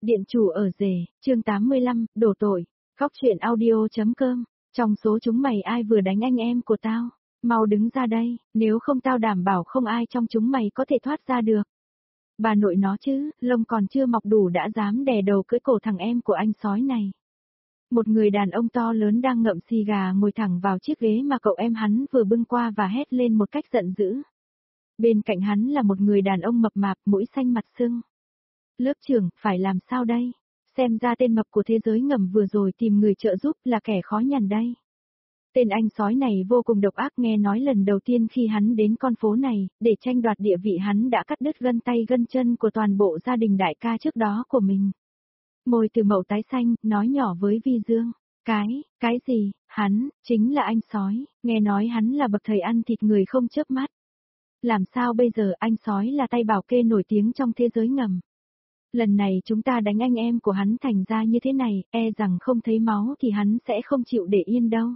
Điện chủ ở rể, chương 85, đổ tội. Góc truyện audio.com. Trong số chúng mày ai vừa đánh anh em của tao? Mau đứng ra đây, nếu không tao đảm bảo không ai trong chúng mày có thể thoát ra được. Bà nội nó chứ, lông còn chưa mọc đủ đã dám đè đầu cưỡi cổ thằng em của anh sói này. Một người đàn ông to lớn đang ngậm xì gà ngồi thẳng vào chiếc ghế mà cậu em hắn vừa bưng qua và hét lên một cách giận dữ. Bên cạnh hắn là một người đàn ông mập mạp, mũi xanh mặt sưng. Lớp trưởng, phải làm sao đây? Xem ra tên mập của thế giới ngầm vừa rồi tìm người trợ giúp là kẻ khó nhằn đây. Tên anh sói này vô cùng độc ác, nghe nói lần đầu tiên khi hắn đến con phố này, để tranh đoạt địa vị hắn đã cắt đứt gân tay gân chân của toàn bộ gia đình đại ca trước đó của mình. Môi từ mậu tái xanh, nói nhỏ với Vi Dương. Cái gì, hắn, chính là anh sói, nghe nói hắn là bậc thầy ăn thịt người không chớp mắt. Làm sao bây giờ, anh sói là tay bảo kê nổi tiếng trong thế giới ngầm. Lần này chúng ta đánh anh em của hắn thành ra như thế này, e rằng không thấy máu thì hắn sẽ không chịu để yên đâu.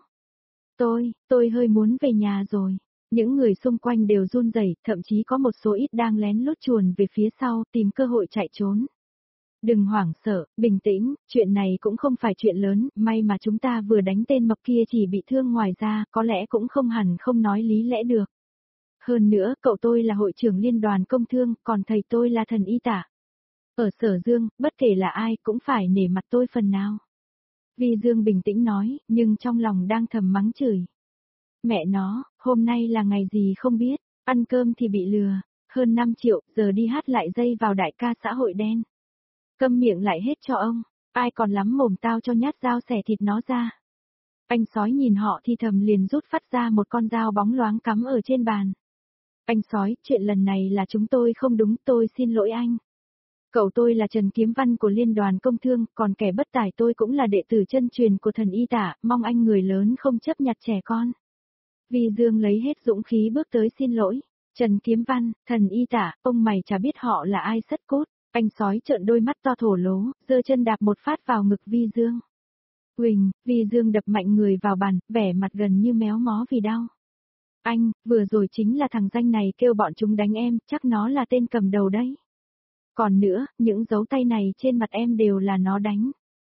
Tôi hơi muốn về nhà rồi. Những người xung quanh đều run rẩy, thậm chí có một số ít đang lén lút chuồn về phía sau, tìm cơ hội chạy trốn. Đừng hoảng sợ, bình tĩnh, chuyện này cũng không phải chuyện lớn, may mà chúng ta vừa đánh tên mập kia chỉ bị thương, ngoài ra, có lẽ cũng không hẳn không nói lý lẽ được. Hơn nữa, cậu tôi là hội trưởng liên đoàn công thương, còn thầy tôi là thần y tả. Ở Sở Dương, bất kể là ai cũng phải nể mặt tôi phần nào. Vi Dương bình tĩnh nói, nhưng trong lòng đang thầm mắng chửi. Mẹ nó, hôm nay là ngày gì không biết, ăn cơm thì bị lừa, hơn 5 triệu, giờ đi hát lại dây vào đại ca xã hội đen. Câm miệng lại hết cho ông, ai còn lắm mồm tao cho nhát dao xẻ thịt nó ra. Anh sói nhìn họ thì thầm liền rút phát ra một con dao bóng loáng cắm ở trên bàn. Anh sói, chuyện lần này là chúng tôi không đúng, tôi xin lỗi anh. Cậu tôi là Trần Kiếm Văn của Liên đoàn Công Thương, còn kẻ bất tài tôi cũng là đệ tử chân truyền của thần y tả, mong anh người lớn không chấp nhặt trẻ con. Vi Dương lấy hết dũng khí bước tới xin lỗi. Trần Kiếm Văn, thần y tả, ông mày chả biết họ là ai sất cốt. Anh sói trợn đôi mắt to thổ lố, giơ chân đạp một phát vào ngực Vi Dương. Huỳnh, Vi Dương đập mạnh người vào bàn, vẻ mặt gần như méo mó vì đau. Anh, vừa rồi chính là thằng danh này kêu bọn chúng đánh em, chắc nó là tên cầm đầu đấy. Còn nữa, những dấu tay này trên mặt em đều là nó đánh.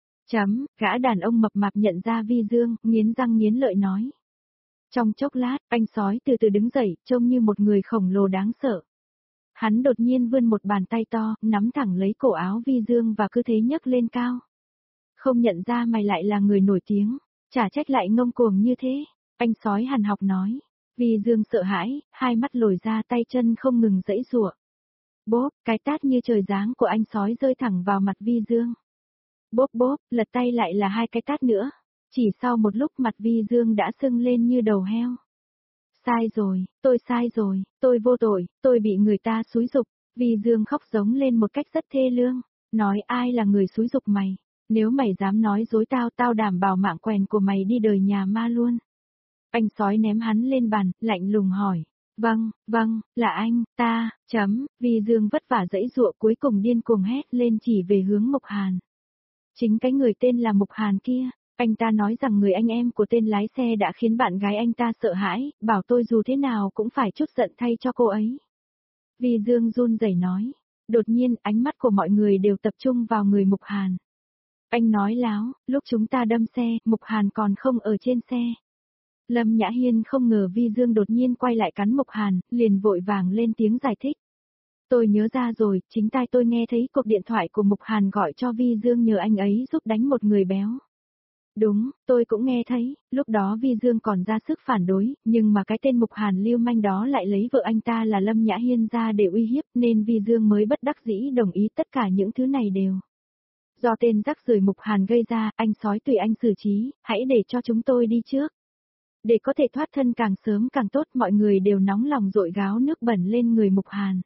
Gã đàn ông mập mạp nhận ra Vi Dương, nghiến răng nghiến lợi nói. Trong chốc lát, anh sói từ từ đứng dậy, trông như một người khổng lồ đáng sợ. Hắn đột nhiên vươn một bàn tay to, nắm thẳng lấy cổ áo Vi Dương và cứ thế nhấc lên cao. Không nhận ra mày lại là người nổi tiếng, chả trách lại ngông cuồng như thế, anh sói hằn học nói. Vi Dương sợ hãi, hai mắt lồi ra, tay chân không ngừng giãy giụa. Bốp, cái tát như trời giáng của anh sói rơi thẳng vào mặt Vi Dương. Bốp bốp, lật tay lại là hai cái tát nữa. Chỉ sau một lúc mặt Vi Dương đã sưng lên như đầu heo. Sai rồi, tôi sai rồi, tôi vô tội, tôi bị người ta xúi giục. Vi Dương khóc giống lên một cách rất thê lương. Nói ai là người xúi giục mày? Nếu mày dám nói dối tao đảm bảo mạng quèn của mày đi đời nhà ma luôn. Anh sói ném hắn lên bàn, lạnh lùng hỏi. Vâng, là anh, ta, Vi Dương vất vả giãy giụa cuối cùng điên cuồng hét lên chỉ về hướng Mục Hàn. Chính cái người tên là Mục Hàn kia, anh ta nói rằng người anh em của tên lái xe đã khiến bạn gái anh ta sợ hãi, bảo tôi dù thế nào cũng phải trút giận thay cho cô ấy. Vi Dương run rẩy nói. Đột nhiên ánh mắt của mọi người đều tập trung vào người Mục Hàn. Anh nói láo, lúc chúng ta đâm xe, Mục Hàn còn không ở trên xe. Lâm Nhã Hiên không ngờ Vi Dương đột nhiên quay lại cắn Mục Hàn, liền vội vàng lên tiếng giải thích. Tôi nhớ ra rồi, chính tai tôi nghe thấy cuộc điện thoại của Mục Hàn gọi cho Vi Dương nhờ anh ấy giúp đánh một người béo. Đúng, tôi cũng nghe thấy, lúc đó Vi Dương còn ra sức phản đối, nhưng mà cái tên Mục Hàn lưu manh đó lại lấy vợ anh ta là Lâm Nhã Hiên ra để uy hiếp nên Vi Dương mới bất đắc dĩ đồng ý tất cả những thứ này đều. Do tên rắc rưởi Mục Hàn gây ra, anh sói tùy anh xử trí, hãy để cho chúng tôi đi trước. Để có thể thoát thân càng sớm càng tốt, mọi người đều nóng lòng dội gáo nước bẩn lên người Mục Hàn.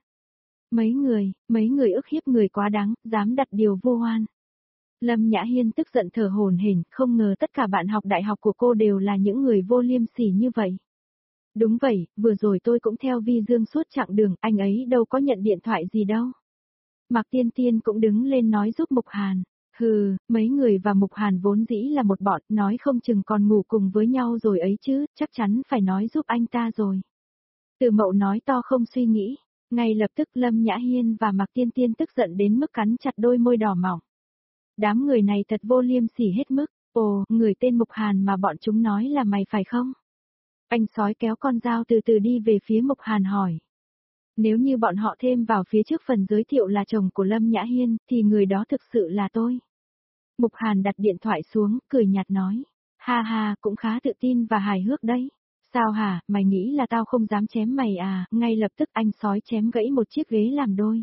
Mấy người ức hiếp người quá đáng, dám đặt điều vu oan. Lâm Nhã Hiên tức giận thở hổn hển, không ngờ tất cả bạn học đại học của cô đều là những người vô liêm sỉ như vậy. Đúng vậy, vừa rồi tôi cũng theo Vi Dương suốt chặng đường, anh ấy đâu có nhận điện thoại gì đâu. Mạc Tiên Tiên cũng đứng lên nói giúp Mục Hàn. Hừ, mấy người và Mục Hàn vốn dĩ là một bọn, nói không chừng còn ngủ cùng với nhau rồi ấy chứ, chắc chắn phải nói giúp anh ta rồi. Từ Mậu nói to không suy nghĩ, ngay lập tức Lâm Nhã Hiên và Mạc Tiên Tiên tức giận đến mức cắn chặt đôi môi đỏ mỏng. Đám người này thật vô liêm sỉ hết mức. Ồ, người tên Mục Hàn mà bọn chúng nói là mày phải không? Anh sói kéo con dao từ từ đi về phía Mục Hàn hỏi. Nếu như bọn họ thêm vào phía trước phần giới thiệu là chồng của Lâm Nhã Hiên, thì người đó thực sự là tôi. Mục Hàn đặt điện thoại xuống, cười nhạt nói. Ha ha, cũng khá tự tin và hài hước đấy. Sao hả, mày nghĩ là tao không dám chém mày à? Ngay lập tức anh sói chém gãy một chiếc ghế làm đôi.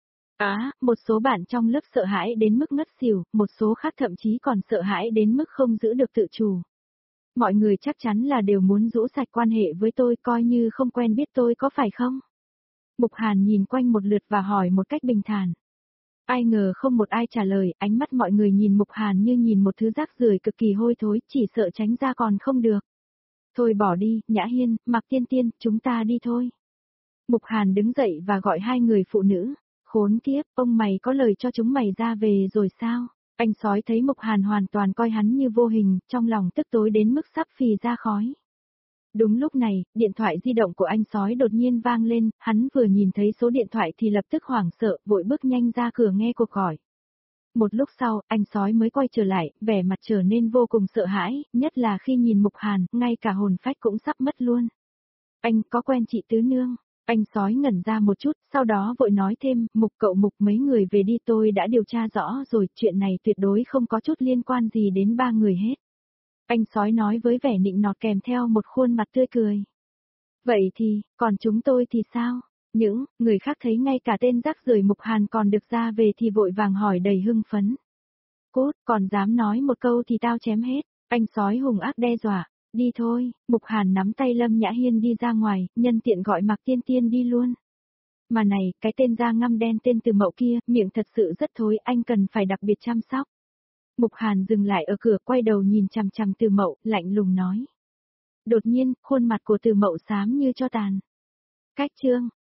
Một số bạn trong lớp sợ hãi đến mức ngất xỉu, một số khác thậm chí còn sợ hãi đến mức không giữ được tự chủ. Mọi người chắc chắn là đều muốn rũ sạch quan hệ với tôi coi như không quen biết tôi có phải không? Mục Hàn nhìn quanh một lượt và hỏi một cách bình thản. Ai ngờ không một ai trả lời, ánh mắt mọi người nhìn Mục Hàn như nhìn một thứ rác rưởi cực kỳ hôi thối, chỉ sợ tránh ra còn không được. Thôi bỏ đi, Nhã Hiên, Mạc Tiên Tiên, chúng ta đi thôi. Mục Hàn đứng dậy và gọi hai người phụ nữ. Khốn kiếp, ông mày có lời cho chúng mày ra về rồi sao? Anh sói thấy Mục Hàn hoàn toàn coi hắn như vô hình, trong lòng tức tối đến mức sắp phì ra khói. Đúng lúc này, điện thoại di động của anh sói đột nhiên vang lên, hắn vừa nhìn thấy số điện thoại thì lập tức hoảng sợ, vội bước nhanh ra cửa nghe cuộc gọi. Một lúc sau, anh sói mới quay trở lại, vẻ mặt trở nên vô cùng sợ hãi, nhất là khi nhìn Mục Hàn, ngay cả hồn phách cũng sắp mất luôn. Anh có quen chị Tứ Nương? Anh sói ngẩn ra một chút, sau đó vội nói thêm, Mục cậu Mục mấy người về đi, tôi đã điều tra rõ rồi, chuyện này tuyệt đối không có chút liên quan gì đến ba người hết. Anh sói nói với vẻ nịnh nọt kèm theo một khuôn mặt tươi cười. Vậy thì, còn chúng tôi thì sao? Những người khác thấy ngay cả tên rác rưởi Mục Hàn còn được ra về thì vội vàng hỏi đầy hưng phấn. Cốt, còn dám nói một câu thì tao chém hết. Anh sói hùng ác đe dọa. Đi thôi, Mục Hàn nắm tay Lâm Nhã Hiên đi ra ngoài, nhân tiện gọi Mạc Tiên Tiên đi luôn. Mà này, cái tên da ngăm đen tên Từ Mậu kia, miệng thật sự rất thối, anh cần phải đặc biệt chăm sóc. Mục Hàn dừng lại ở cửa quay đầu nhìn chằm chằm Từ Mậu, lạnh lùng nói. Đột nhiên, khuôn mặt của Từ Mậu xám như tro tàn. Cách chương